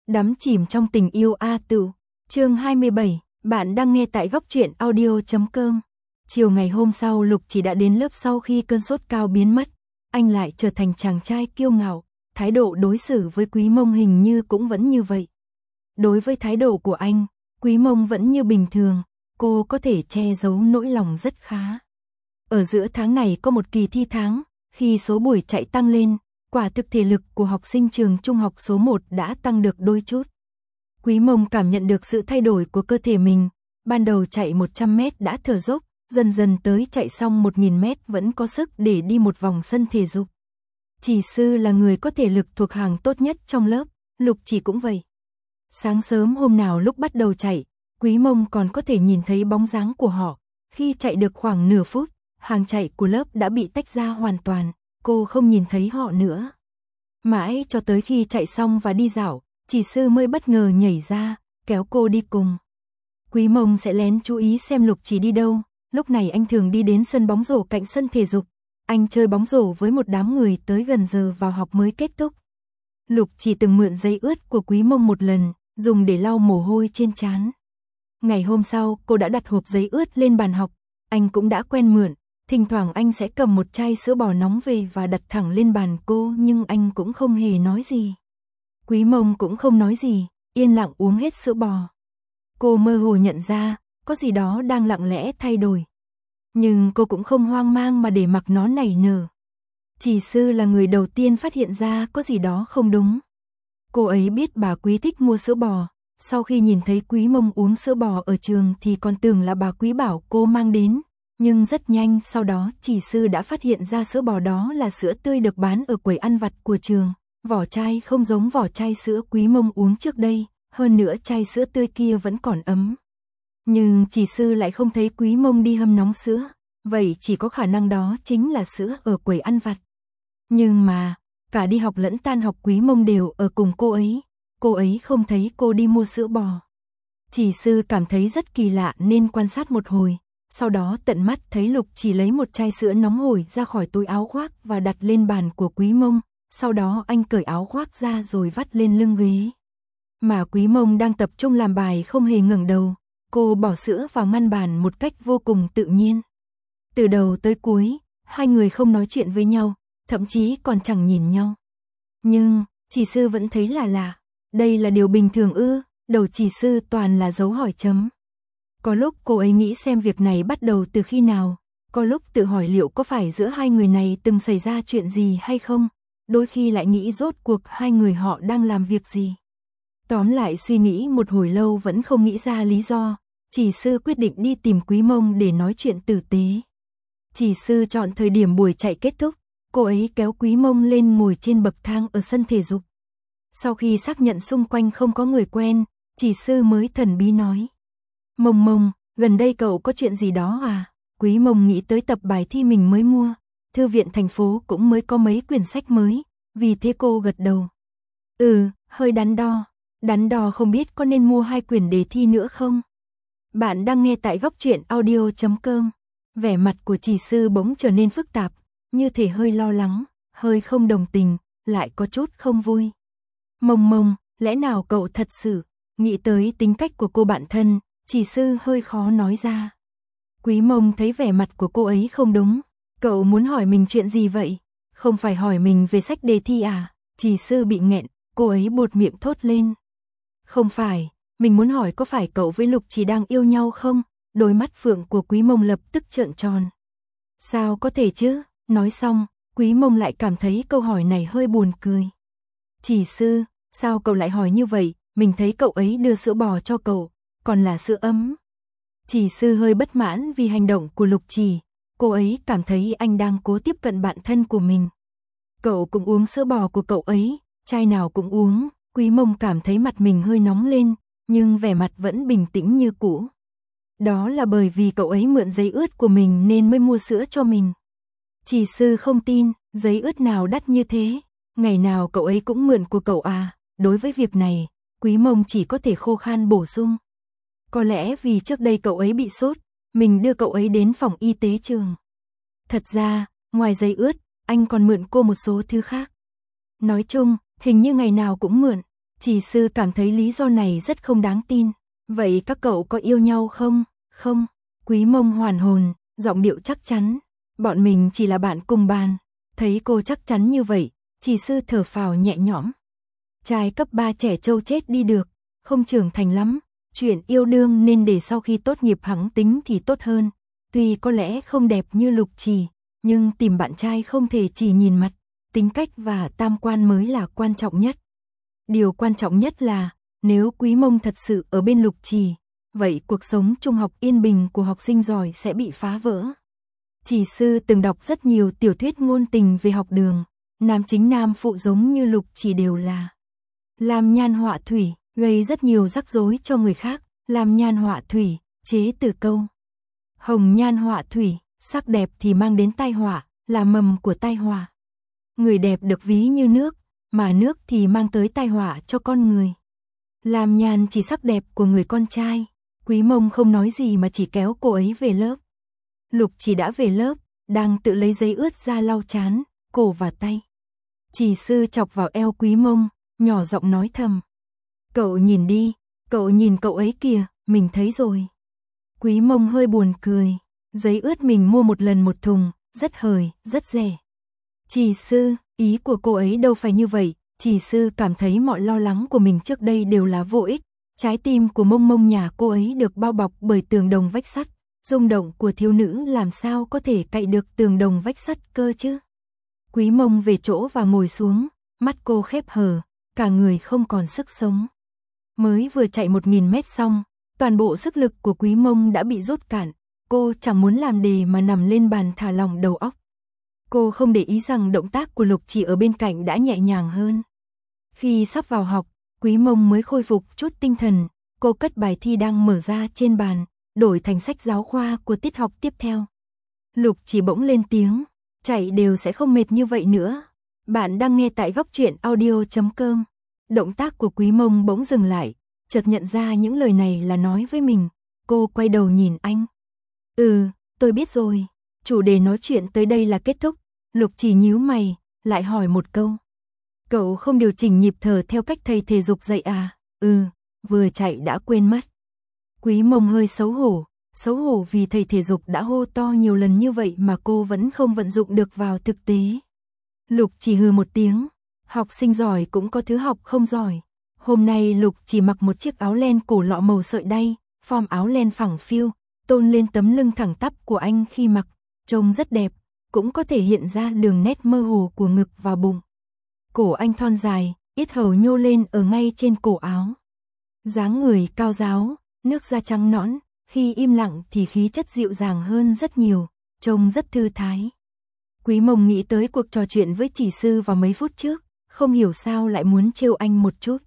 Đắm chìm trong tình yêu A Tửu. Chương 27, bạn đang nghe tại góc truyện audio.com. Chiều ngày hôm sau Lục Chỉ đã đến lớp sau khi cơn sốt cao biến mất. Anh lại trở thành chàng trai kiêu ngạo, thái độ đối xử với Quý Mông hình như cũng vẫn như vậy. Đối với thái độ của anh, Quý Mông vẫn như bình thường, cô có thể che giấu nỗi lòng rất khá. Ở giữa tháng này có một kỳ thi tháng, khi số buổi chạy tăng lên, quả thực thể lực của học sinh trường trung học số 1 đã tăng được đôi chút. Quý Mông cảm nhận được sự thay đổi của cơ thể mình, ban đầu chạy 100 mét đã thở dốc, dần dần tới chạy xong 1000 mét vẫn có sức để đi một vòng sân thể dục. Chỉ sư là người có thể lực thuộc hàng tốt nhất trong lớp, Lục Chỉ cũng vậy. Sáng sớm hôm nào lúc bắt đầu chạy, Quý Mông còn có thể nhìn thấy bóng dáng của họ. Khi chạy được khoảng nửa phút, hàng chạy của lớp đã bị tách ra hoàn toàn, cô không nhìn thấy họ nữa. Mãi cho tới khi chạy xong và đi dạo, Chỉ sư mới bất ngờ nhảy ra, kéo cô đi cùng. Quý Mông sẽ lén chú ý xem Lục Chỉ đi đâu, lúc này anh thường đi đến sân bóng rổ cạnh sân thể dục. Anh chơi bóng rổ với một đám người tới gần giờ vào học mới kết thúc. Lục Chỉ từng mượn giấy ướt của Quý Mông một lần, dùng để lau mồ hôi trên trán. Ngày hôm sau, cô đã đặt hộp giấy ướt lên bàn học, anh cũng đã quen mượn. Thỉnh thoảng anh sẽ cầm một chai sữa bò nóng về và đặt thẳng lên bàn cô, nhưng anh cũng không hề nói gì. Quý Mông cũng không nói gì, yên lặng uống hết sữa bò. Cô mơ hồ nhận ra, có gì đó đang lặng lẽ thay đổi. Nhưng cô cũng không hoang mang mà để mặc nó nảy nở. Chỉ sư là người đầu tiên phát hiện ra có gì đó không đúng. Cô ấy biết bà Quý thích mua sữa bò, sau khi nhìn thấy Quý Mông uống sữa bò ở trường thì còn tưởng là bà Quý bảo cô mang đến. Nhưng rất nhanh sau đó Chỉ sư đã phát hiện ra sữa bò đó là sữa tươi được bán ở quầy ăn vặt của trường. Vỏ chai không giống vỏ chai sữa Quý Mông uống trước đây, hơn nữa chai sữa tươi kia vẫn còn ấm. Nhưng Chỉ sư lại không thấy Quý Mông đi hâm nóng sữa, vậy chỉ có khả năng đó chính là sữa ở quầy ăn vặt. Nhưng mà, cả đi học lẫn tan học Quý Mông đều ở cùng cô ấy không thấy cô đi mua sữa bò. Chỉ sư cảm thấy rất kỳ lạ nên quan sát một hồi. Sau đó tận mắt thấy Lục Chỉ lấy một chai sữa nóng hổi ra khỏi túi áo khoác và đặt lên bàn của Quý Mông, sau đó anh cởi áo khoác ra rồi vắt lên lưng ghế. Mà Quý Mông đang tập trung làm bài không hề ngẩng đầu, cô bỏ sữa vào ngăn bàn một cách vô cùng tự nhiên. Từ đầu tới cuối, hai người không nói chuyện với nhau, thậm chí còn chẳng nhìn nhau. Nhưng, Chỉ sư vẫn thấy là lạ, đây là điều bình thường ư? Đầu Chỉ sư toàn là dấu hỏi chấm. Có lúc cô ấy nghĩ xem việc này bắt đầu từ khi nào, có lúc tự hỏi liệu có phải giữa hai người này từng xảy ra chuyện gì hay không, đôi khi lại nghĩ rốt cuộc hai người họ đang làm việc gì. Tóm lại suy nghĩ một hồi lâu vẫn không nghĩ ra lý do, Chỉ sư quyết định đi tìm Quý Mông để nói chuyện tử tế. Chỉ sư chọn thời điểm buổi chạy kết thúc, cô ấy kéo Quý Mông lên ngồi trên bậc thang ở sân thể dục. Sau khi xác nhận xung quanh không có người quen, Chỉ sư mới thần bí nói. Mông, gần đây cậu có chuyện gì đó à? Quý Mông nghĩ tới tập bài thi mình mới mua, thư viện thành phố cũng mới có mấy quyển sách mới, vì thế cô gật đầu. Hơi đắn đo không biết có nên mua 2 quyển đề thi nữa không? Bạn đang nghe tại góc truyện audio.com. Vẻ mặt của Chỉ sư bỗng trở nên phức tạp, như thể hơi lo lắng, hơi không đồng tình, lại có chút không vui. Mông, lẽ nào cậu thật sự nghĩ tới tính cách của cô bạn thân? Chỉ sư hơi khó nói ra. Quý Mông thấy vẻ mặt của cô ấy không đúng. Cậu muốn hỏi mình chuyện gì vậy? Không phải hỏi mình về sách đề thi à? Chỉ sư bị nghẹn, cô ấy buột miệng thốt lên. Không phải, mình muốn hỏi có phải cậu với Lục Chỉ đang yêu nhau không? Đôi mắt phượng của Quý Mông lập tức trợn tròn. Sao có thể chứ? Nói xong, Quý Mông lại cảm thấy câu hỏi này hơi buồn cười. Chỉ sư, sao cậu lại hỏi như vậy? Mình thấy cậu ấy đưa sữa bò cho cậu, còn là sữa ấm. Chỉ sư hơi bất mãn vì hành động của Lục Chỉ, cô ấy cảm thấy anh đang cố tiếp cận bạn thân của mình. Cậu cũng uống sữa bò của cậu ấy, chai nào cũng uống. Quý Mông cảm thấy mặt mình hơi nóng lên, nhưng vẻ mặt vẫn bình tĩnh như cũ. Đó là bởi vì cậu ấy mượn giấy ướt của mình nên mới mua sữa cho mình. Chỉ sư không tin, giấy ướt nào đắt như thế, ngày nào cậu ấy cũng mượn của cậu à? Đối với việc này, Quý Mông chỉ có thể khô khan bổ sung. Có lẽ vì trước đây cậu ấy bị sốt, mình đưa cậu ấy đến phòng y tế trường. Thật ra, ngoài giấy ướt, anh còn mượn cô một số thứ khác. Nói chung, hình như ngày nào cũng mượn. Chỉ sư cảm thấy lý do này rất không đáng tin. Vậy các cậu có yêu nhau không? Không. Quý Mông hoàn hồn, giọng điệu chắc chắn. Bọn mình chỉ là bạn cùng bàn. Thấy cô chắc chắn như vậy, chỉ sư thở phào nhẹ nhõm. Trai cấp 3 trẻ trâu chết đi được, không trưởng thành lắm. Chuyện yêu đương nên để sau khi tốt nghiệp hẵng tính thì tốt hơn. Tuy có lẽ không đẹp như Lục Trì, nhưng tìm bạn trai không thể chỉ nhìn mặt, tính cách và tam quan mới là quan trọng nhất. Điều quan trọng nhất là, nếu Quý Mông thật sự ở bên Lục Trì, vậy cuộc sống trung học yên bình của học sinh giỏi sẽ bị phá vỡ. Chỉ sư từng đọc rất nhiều tiểu thuyết ngôn tình về học đường, nam chính nam phụ giống như Lục Trì đều là làm nhan họa thủy, gây rất nhiều rắc rối cho người khác. Làm nhan họa thủy, chế từ câu hồng nhan họa thủy, sắc đẹp thì mang đến tai họa, là mầm của tai họa. Người đẹp được ví như nước, mà nước thì mang tới tai họa cho con người. Làm nhan chỉ sắc đẹp của người con trai. Quý Mông không nói gì mà chỉ kéo cô ấy về lớp. Lục Trì đã về lớp, đang tự lấy giấy ướt ra lau trán, cổ và tay. Chỉ sư chọc vào eo Quý Mông, nhỏ giọng nói thầm. Cậu nhìn đi, cậu nhìn cậu ấy kìa, mình thấy rồi. Quý Mông hơi buồn cười, giấy ướt mình mua một lần một thùng, rất hời, rất rẻ. Chỉ sư, ý của cô ấy đâu phải như vậy. Chỉ sư cảm thấy mọi lo lắng của mình trước đây đều là vô ích. Trái tim của Mông Mông nhà cô ấy được bao bọc bởi tường đồng vách sắt. Rung động của thiếu nữ làm sao có thể cạy được tường đồng vách sắt cơ chứ. Quý Mông về chỗ và ngồi xuống, mắt cô khép hờ, cả người không còn sức sống. Mới vừa chạy 1000 mét xong, toàn bộ sức lực của Quý Mông đã bị rút cạn. Cô chẳng muốn làm đề mà nằm lên bàn thả lỏng đầu óc. Cô không để ý rằng động tác của Lục Trì ở bên cạnh đã nhẹ nhàng hơn. Khi sắp vào học, Quý Mông mới khôi phục chút tinh thần. Cô cất bài thi đang mở ra trên bàn, đổi thành sách giáo khoa của tiết học tiếp theo. Lục Trì bỗng lên tiếng, chạy đều sẽ không mệt như vậy nữa. Bạn đang nghe tại Góc Truyện Audio.com. Động tác của Quý Mông bỗng dừng lại, chợt nhận ra những lời này là nói với mình. Cô quay đầu nhìn anh. Tôi biết rồi. Chủ đề nói chuyện tới đây là kết thúc. Lục Trì nhíu mày, lại hỏi một câu. Cậu không điều chỉnh nhịp thở theo cách thầy thể dục dạy à? Vừa chạy đã quên mất. Quý Mông hơi xấu hổ vì thầy thể dục đã hô to nhiều lần như vậy mà cô vẫn không vận dụng được vào thực tế. Lục Trì hừ một tiếng, học sinh giỏi cũng có thứ học không giỏi. Hôm nay Lục Trì mặc một chiếc áo len cổ lọ màu sợi đay, form áo len phẳng phiu, tôn lên tấm lưng thẳng tắp của anh khi mặc, trông rất đẹp, cũng có thể hiện ra đường nét mơ hồ của ngực và bụng. Cổ anh thon dài, yết hầu nhô lên ở ngay trên cổ áo. Dáng người cao ráo, nước da trắng nõn, khi im lặng thì khí chất dịu dàng hơn rất nhiều, trông rất thư thái. Quý Mông nghĩ tới cuộc trò chuyện với chỉ sư vào mấy phút trước, không hiểu sao lại muốn trêu anh một chút.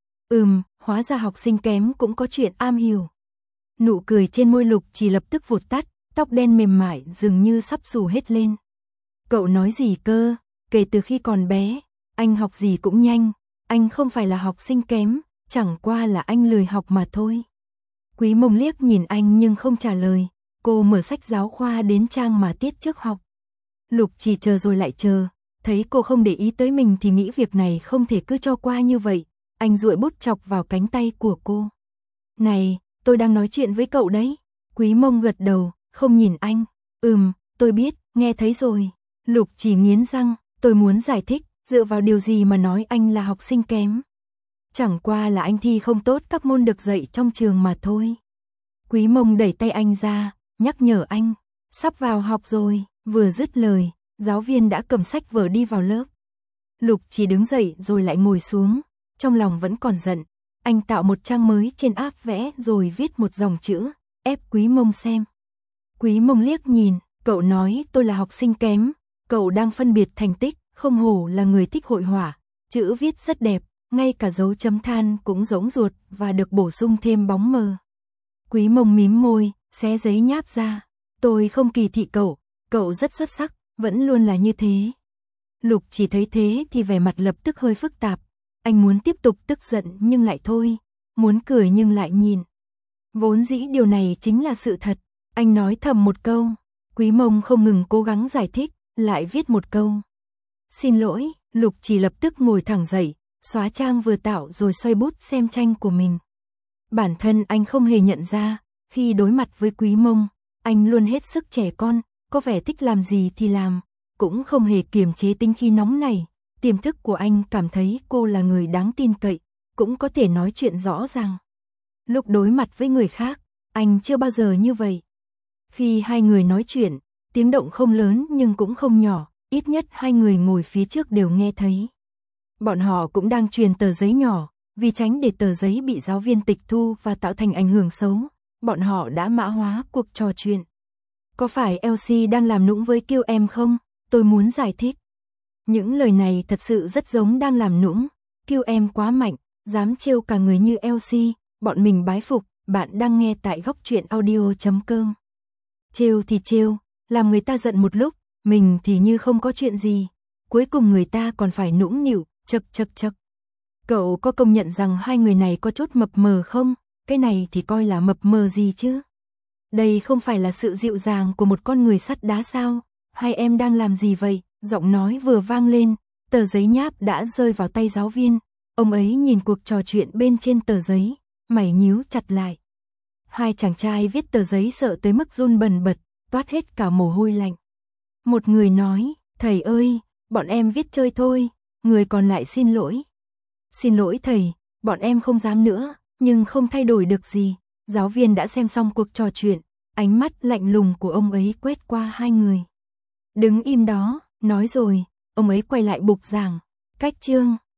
Hóa ra học sinh kém cũng có chuyện am hiểu. Nụ cười trên môi Lục Trì lập tức vụt tắt, tóc đen mềm mại dường như sắp xù hết lên. Cậu nói gì cơ? Kể từ khi còn bé, anh học gì cũng nhanh, anh không phải là học sinh kém, chẳng qua là anh lười học mà thôi. Quý Mông liếc nhìn anh nhưng không trả lời, cô mở sách giáo khoa đến trang mà tiết trước học. Lục Trì chờ rồi lại chờ, thấy cô không để ý tới mình thì nghĩ việc này không thể cứ cho qua như vậy, anh duỗi bút chọc vào cánh tay của cô. Này, tôi đang nói chuyện với cậu đấy. Quý Mông gật đầu, không nhìn anh. Tôi biết, nghe thấy rồi. Lục Trì nghiến răng, tôi muốn giải thích, dựa vào điều gì mà nói anh là học sinh kém. Chẳng qua là anh thi không tốt các môn được dạy trong trường mà thôi. Quý Mông đẩy tay anh ra, nhắc nhở anh, sắp vào học rồi. Vừa dứt lời, giáo viên đã cầm sách vở đi vào lớp. Lục Trì đứng dậy rồi lại ngồi xuống, trong lòng vẫn còn giận. Anh tạo một trang mới trên app vẽ rồi viết một dòng chữ, ép Quý Mông xem. Quý Mông liếc nhìn, cậu nói tôi là học sinh kém, cậu đang phân biệt thành tích, không hổ là người thích hội họa, chữ viết rất đẹp, ngay cả dấu chấm than cũng giống ruột và được bổ sung thêm bóng mờ. Quý Mông mím môi, xé giấy nháp ra, tôi không kỳ thị cậu, cậu rất xuất sắc, vẫn luôn là như thế. Lục Chỉ thấy thế thì vẻ mặt lập tức hơi phức tạp, anh muốn tiếp tục tức giận nhưng lại thôi, muốn cười nhưng lại nhìn. Vốn dĩ điều này chính là sự thật, anh nói thầm một câu, Quý Mông không ngừng cố gắng giải thích, lại viết một câu. Xin lỗi, Lục Chỉ lập tức ngồi thẳng dậy, xóa trang vừa tạo rồi xoay bút xem tranh của mình. Bản thân anh không hề nhận ra, khi đối mặt với Quý Mông, anh luôn hết sức trẻ con, có vẻ thích làm gì thì làm, cũng không hề kiềm chế tính khí nóng này. Tiềm thức của anh cảm thấy cô là người đáng tin cậy, cũng có thể nói chuyện rõ ràng. Lúc đối mặt với người khác, anh chưa bao giờ như vậy. Khi hai người nói chuyện, tiếng động không lớn nhưng cũng không nhỏ, ít nhất hai người ngồi phía trước đều nghe thấy. Bọn họ cũng đang truyền tờ giấy nhỏ, vì tránh để tờ giấy bị giáo viên tịch thu và tạo thành ảnh hưởng xấu, bọn họ đã mã hóa cuộc trò chuyện. Có phải Elsie đang làm nũng với Kiêu em không? Tôi muốn giải thích. Những lời này thật sự rất giống đang làm nũng. Kiêu em quá mạnh, dám trêu cả người như Elsie, bọn mình bái phục. Bạn đang nghe tại góc truyện audio.com. Trêu thì trêu, làm người ta giận một lúc, mình thì như không có chuyện gì. Cuối cùng người ta còn phải nũng nịu, chậc. Cậu có công nhận rằng hai người này có chút mập mờ không? Cái này thì coi là mập mờ gì chứ? Đây không phải là sự dịu dàng của một con người sắt đá sao? Hai em đang làm gì vậy? Giọng nói vừa vang lên, tờ giấy nháp đã rơi vào tay giáo viên. Ông ấy nhìn cuộc trò chuyện bên trên tờ giấy, mày nhíu chặt lại. Hai chàng trai viết tờ giấy sợ tới mức run bần bật, toát hết cả mồ hôi lạnh. Một người nói, thầy ơi, bọn em viết chơi thôi. Người còn lại xin lỗi. Xin lỗi thầy, bọn em không dám nữa, nhưng không thay đổi được gì. Giáo viên đã xem xong cuộc trò chuyện, ánh mắt lạnh lùng của ông ấy quét qua hai người. Đứng im đó, nói rồi, ông ấy quay lại bục giảng. Cách chương,